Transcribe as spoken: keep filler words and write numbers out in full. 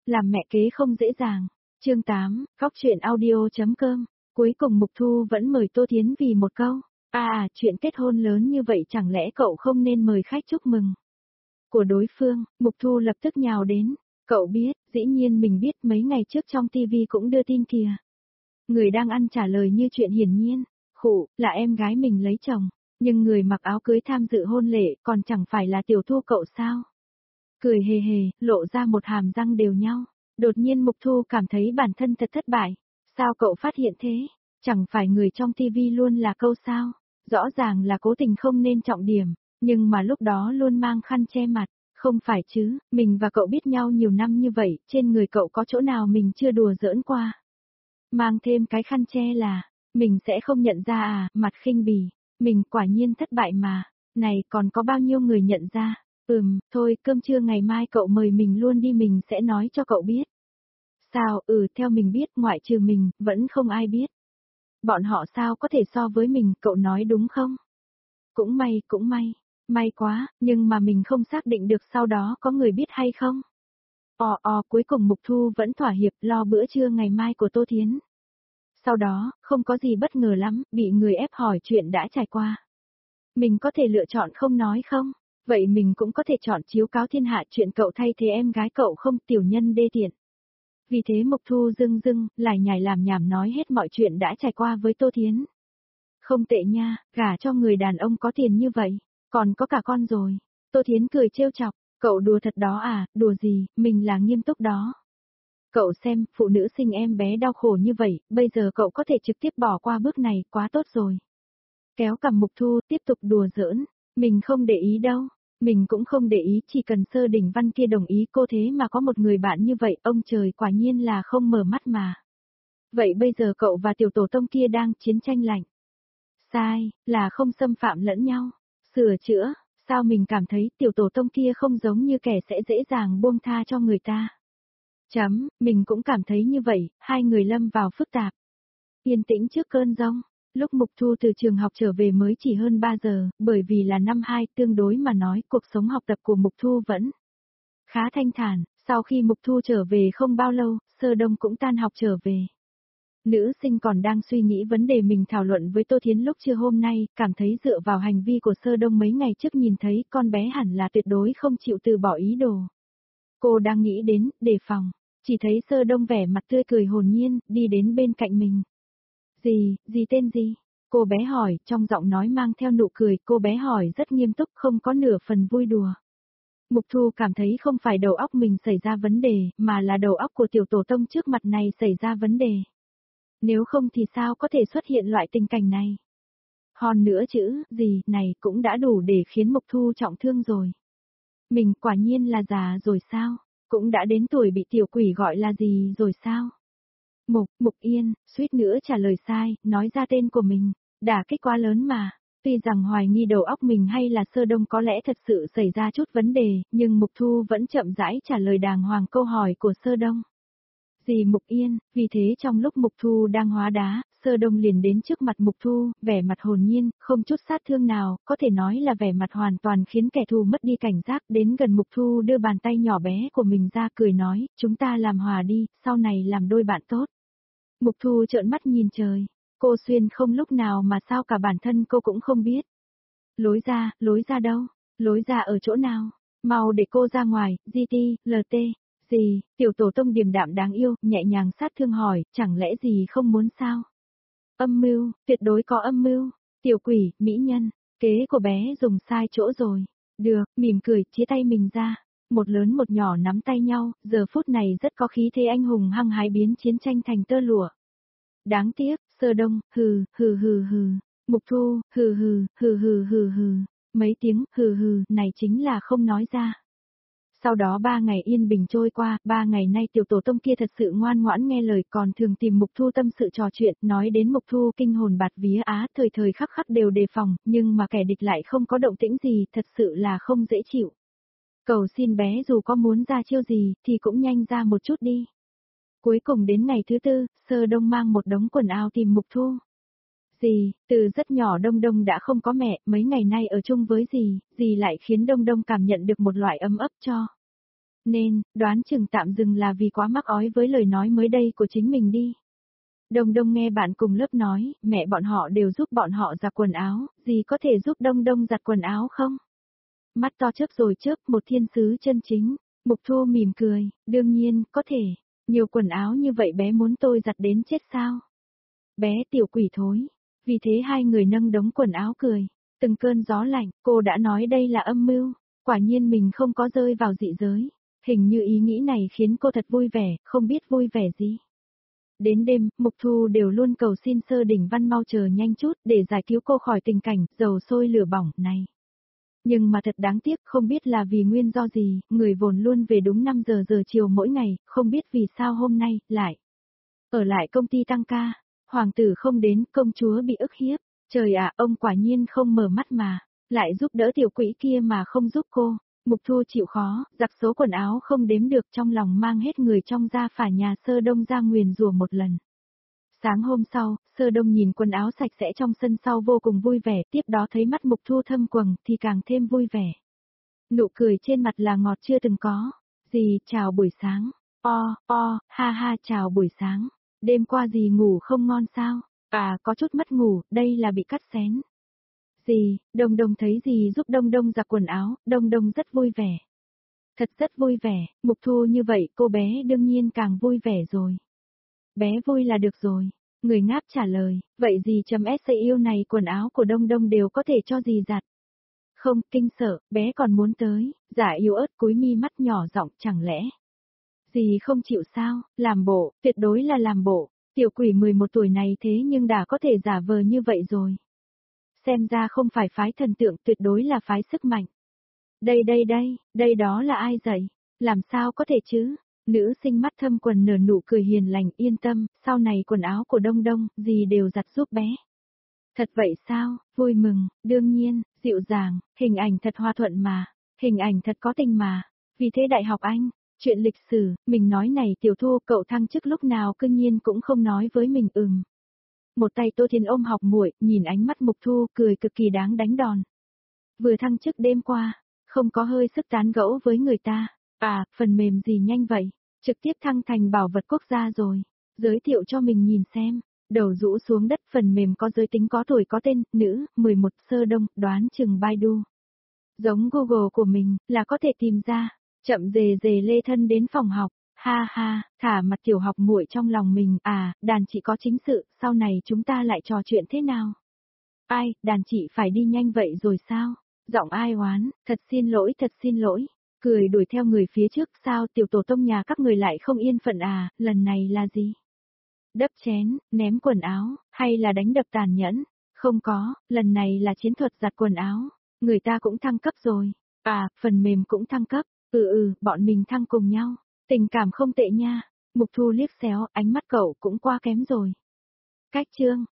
Làm mẹ kế không dễ dàng. Chương tám, góc truyện audio.com. Cuối cùng Mục Thu vẫn mời Tô Thiến vì một câu. À à, chuyện kết hôn lớn như vậy chẳng lẽ cậu không nên mời khách chúc mừng của đối phương. Mục Thu lập tức nhào đến. Cậu biết, dĩ nhiên mình biết, mấy ngày trước trong tivi cũng đưa tin kìa. Người đang ăn trả lời như chuyện hiển nhiên. Khụ, là em gái mình lấy chồng. Nhưng người mặc áo cưới tham dự hôn lễ còn chẳng phải là Tiểu Thu cậu sao? Cười hề hề, lộ ra một hàm răng đều nhau. Đột nhiên Mục Thu cảm thấy bản thân thật thất bại. Sao cậu phát hiện thế? Chẳng phải người trong tivi luôn là câu sao? Rõ ràng là cố tình không nên trọng điểm, nhưng mà lúc đó luôn mang khăn che mặt. Không phải chứ, mình và cậu biết nhau nhiều năm như vậy, trên người cậu có chỗ nào mình chưa đùa giỡn qua? Mang thêm cái khăn che là, mình sẽ không nhận ra à, mặt khinh bỉ. Mình quả nhiên thất bại mà. Này, còn có bao nhiêu người nhận ra? Ừm, thôi, cơm trưa ngày mai cậu mời mình luôn đi, mình sẽ nói cho cậu biết. Sao, ừ, theo mình biết, ngoại trừ mình, vẫn không ai biết. Bọn họ sao có thể so với mình, cậu nói đúng không? Cũng may, cũng may, may quá, nhưng mà mình không xác định được sau đó có người biết hay không. Ồ ồ, cuối cùng Mục Thu vẫn thỏa hiệp lo bữa trưa ngày mai của Tô Thiến. Sau đó, không có gì bất ngờ lắm, bị người ép hỏi chuyện đã trải qua. Mình có thể lựa chọn không nói không? Vậy mình cũng có thể chọn chiếu cáo thiên hạ chuyện cậu thay thế em gái cậu không, tiểu nhân đê tiện. Vì thế Mục Thu dưng dưng, lải nhải làm nhảm nói hết mọi chuyện đã trải qua với Tô Thiến. Không tệ nha, gả cho người đàn ông có tiền như vậy, còn có cả con rồi. Tô Thiến cười trêu chọc, cậu đùa thật đó à, đùa gì, mình là nghiêm túc đó. Cậu xem, phụ nữ sinh em bé đau khổ như vậy, bây giờ cậu có thể trực tiếp bỏ qua bước này, quá tốt rồi. Kéo cằm Mục Thu tiếp tục đùa giỡn, mình không để ý đâu, mình cũng không để ý, chỉ cần Sơ Đình Văn kia đồng ý cô thế mà có một người bạn như vậy, ông trời quả nhiên là không mở mắt mà. Vậy bây giờ cậu và tiểu tổ tông kia đang chiến tranh lạnh. Sai, là không xâm phạm lẫn nhau. Sửa chữa, sao mình cảm thấy tiểu tổ tông kia không giống như kẻ sẽ dễ dàng buông tha cho người ta. Chấm, mình cũng cảm thấy như vậy, hai người lâm vào phức tạp. Yên tĩnh trước cơn giông. Lúc Mục Thu từ trường học trở về mới chỉ hơn ba giờ, bởi vì là năm hai, tương đối mà nói, cuộc sống học tập của Mục Thu vẫn khá thanh thản. Sau khi Mục Thu trở về không bao lâu, Sơ Đông cũng tan học trở về. Nữ sinh còn đang suy nghĩ vấn đề mình thảo luận với Tô Thiến lúc trưa hôm nay, cảm thấy dựa vào hành vi của Sơ Đông mấy ngày trước nhìn thấy con bé hẳn là tuyệt đối không chịu từ bỏ ý đồ. Cô đang nghĩ đến, đề phòng, chỉ thấy Sơ Đông vẻ mặt tươi cười hồn nhiên, đi đến bên cạnh mình. Gì, gì tên gì? Cô bé hỏi, trong giọng nói mang theo nụ cười, cô bé hỏi rất nghiêm túc, không có nửa phần vui đùa. Mục Thu cảm thấy không phải đầu óc mình xảy ra vấn đề, mà là đầu óc của tiểu tổ tông trước mặt này xảy ra vấn đề. Nếu không thì sao có thể xuất hiện loại tình cảnh này? Hòn nữa chữ, gì, này cũng đã đủ để khiến Mục Thu trọng thương rồi. Mình quả nhiên là già rồi sao? Cũng đã đến tuổi bị tiểu quỷ gọi là gì rồi sao? Mục, Mục Yên, suýt nữa trả lời sai, nói ra tên của mình, đả kích quá lớn mà. Tuy rằng hoài nghi đầu óc mình hay là Sơ Đông có lẽ thật sự xảy ra chút vấn đề, nhưng Mục Thu vẫn chậm rãi trả lời đàng hoàng câu hỏi của Sơ Đông. Gì Mục Yên, vì thế trong lúc Mục Thu đang hóa đá, Sơ Đông liền đến trước mặt Mục Thu, vẻ mặt hồn nhiên, không chút sát thương nào, có thể nói là vẻ mặt hoàn toàn khiến kẻ thù mất đi cảnh giác, đến gần Mục Thu đưa bàn tay nhỏ bé của mình ra cười nói, chúng ta làm hòa đi, sau này làm đôi bạn tốt. Mục Thu trợn mắt nhìn trời, cô Xuyên không lúc nào mà sao cả bản thân cô cũng không biết. Lối ra, lối ra đâu? Lối ra ở chỗ nào? Mau để cô ra ngoài, giê tê, lờ tê. Gì, tiểu tổ tông điềm đạm đáng yêu, nhẹ nhàng sát thương hỏi, chẳng lẽ gì không muốn sao? Âm mưu, tuyệt đối có âm mưu. Tiểu quỷ, mỹ nhân, kế của bé dùng sai chỗ rồi. Được, mỉm cười, chia tay mình ra. Một lớn một nhỏ nắm tay nhau, giờ phút này rất có khí thế anh hùng hăng hái biến chiến tranh thành tơ lụa. Đáng tiếc, Sơ Đông, hừ, hừ hừ hừ. Mục Thu, hừ hừ, hừ hừ hừ hừ. Mấy tiếng, hừ hừ, này chính là không nói ra. Sau đó ba ngày yên bình trôi qua, ba ngày nay tiểu tổ tông kia thật sự ngoan ngoãn nghe lời còn thường tìm Mục Thu tâm sự trò chuyện, nói đến Mục Thu kinh hồn bạt vía á, thời thời khắc khắc đều đề phòng, nhưng mà kẻ địch lại không có động tĩnh gì, thật sự là không dễ chịu. Cầu xin bé dù có muốn ra chiêu gì, thì cũng nhanh ra một chút đi. Cuối cùng đến ngày thứ tư, Sơ Đông mang một đống quần áo tìm Mục Thu. Dì, từ rất nhỏ Đông Đông đã không có mẹ, mấy ngày nay ở chung với dì, dì lại khiến Đông Đông cảm nhận được một loại ấm ấp cho. Nên, đoán chừng tạm dừng là vì quá mắc ói với lời nói mới đây của chính mình đi. Đông Đông nghe bạn cùng lớp nói, mẹ bọn họ đều giúp bọn họ giặt quần áo, gì có thể giúp Đông Đông giặt quần áo không? Mắt to chớp rồi chớp, một thiên sứ chân chính. Mục Thu mỉm cười, đương nhiên, có thể. Nhiều quần áo như vậy bé muốn tôi giặt đến chết sao? Bé tiểu quỷ thối. Vì thế hai người nâng đống quần áo cười. Từng cơn gió lạnh, cô đã nói đây là âm mưu. Quả nhiên mình không có rơi vào dị giới. Hình như ý nghĩ này khiến cô thật vui vẻ, không biết vui vẻ gì. Đến đêm, Mục Thu đều luôn cầu xin Sơ Đỉnh Văn mau chờ nhanh chút để giải cứu cô khỏi tình cảnh dầu sôi lửa bỏng này. Nhưng mà thật đáng tiếc, không biết là vì nguyên do gì, người vốn luôn về đúng năm giờ giờ chiều mỗi ngày, không biết vì sao hôm nay, lại. Ở lại công ty tăng ca, hoàng tử không đến, công chúa bị ức hiếp. Trời ạ, ông quả nhiên không mở mắt mà, lại giúp đỡ tiểu quỷ kia mà không giúp cô. Mục Thu chịu khó, giặt số quần áo không đếm được trong lòng mang hết người trong ra phả nhà Sơ Đông ra nguyền rủa một lần. Sáng hôm sau, Sơ Đông nhìn quần áo sạch sẽ trong sân sau vô cùng vui vẻ, tiếp đó thấy mắt Mục Thu thâm quầng thì càng thêm vui vẻ. Nụ cười trên mặt là ngọt chưa từng có. Dì, chào buổi sáng. O, o, ha ha chào buổi sáng. Đêm qua dì ngủ không ngon sao? À, có chút mất ngủ, đây là bị cắt xén. Dì, Đông Đông thấy dì giúp Đông Đông giặt quần áo, Đông Đông rất vui vẻ. Thật rất vui vẻ, Mục Thu như vậy cô bé đương nhiên càng vui vẻ rồi. Bé vui là được rồi. Người ngáp trả lời, vậy dì chấm S yêu này quần áo của Đông Đông đều có thể cho dì giặt. Không, kinh sợ, bé còn muốn tới, giả yếu ớt cúi mi mắt nhỏ giọng chẳng lẽ. Dì không chịu sao, làm bộ, tuyệt đối là làm bộ, tiểu quỷ mười một tuổi này thế nhưng đã có thể giả vờ như vậy rồi. Xem ra không phải phái thần tượng, tuyệt đối là phái sức mạnh. Đây đây đây, đây đó là ai dạy? Làm sao có thể chứ? Nữ sinh mắt thâm quần nở nụ cười hiền lành, yên tâm, sau này quần áo của Đông Đông, dì đều giặt giúp bé. Thật vậy sao? Vui mừng, đương nhiên, dịu dàng, hình ảnh thật hòa thuận mà, hình ảnh thật có tình mà. Vì thế Đại học Anh, chuyện lịch sử, mình nói này Tiểu Thu, cậu thăng chức lúc nào cương nhiên cũng không nói với mình ừm. Một tay Tô Thiên ôm học muội, nhìn ánh mắt Mục Thu, cười cực kỳ đáng đánh đòn. Vừa thăng chức đêm qua, không có hơi sức tán gẫu với người ta. À, phần mềm gì nhanh vậy? Trực tiếp thăng thành bảo vật quốc gia rồi. Giới thiệu cho mình nhìn xem. Đầu rũ xuống đất, phần mềm có giới tính có tuổi có tên, nữ, mười một Sơ Đông, đoán chừng Baidu. Giống Google của mình, là có thể tìm ra. Chậm dề dề lê thân đến phòng học. Ha ha, thả mặt tiểu học muội trong lòng mình, à, đàn chị có chính sự, sau này chúng ta lại trò chuyện thế nào? Ai, đàn chị phải đi nhanh vậy rồi sao? Giọng ai oán, thật xin lỗi, thật xin lỗi. Cười đuổi theo người phía trước, sao tiểu tổ tông nhà các người lại không yên phận à, lần này là gì? Đập chén, ném quần áo, hay là đánh đập tàn nhẫn? Không có, lần này là chiến thuật giặt quần áo. Người ta cũng thăng cấp rồi. À, phần mềm cũng thăng cấp. Ừ ừ, bọn mình thăng cùng nhau. Tình cảm không tệ nha. Mục Thu liếc xéo, ánh mắt cậu cũng qua kém rồi. Cách chương.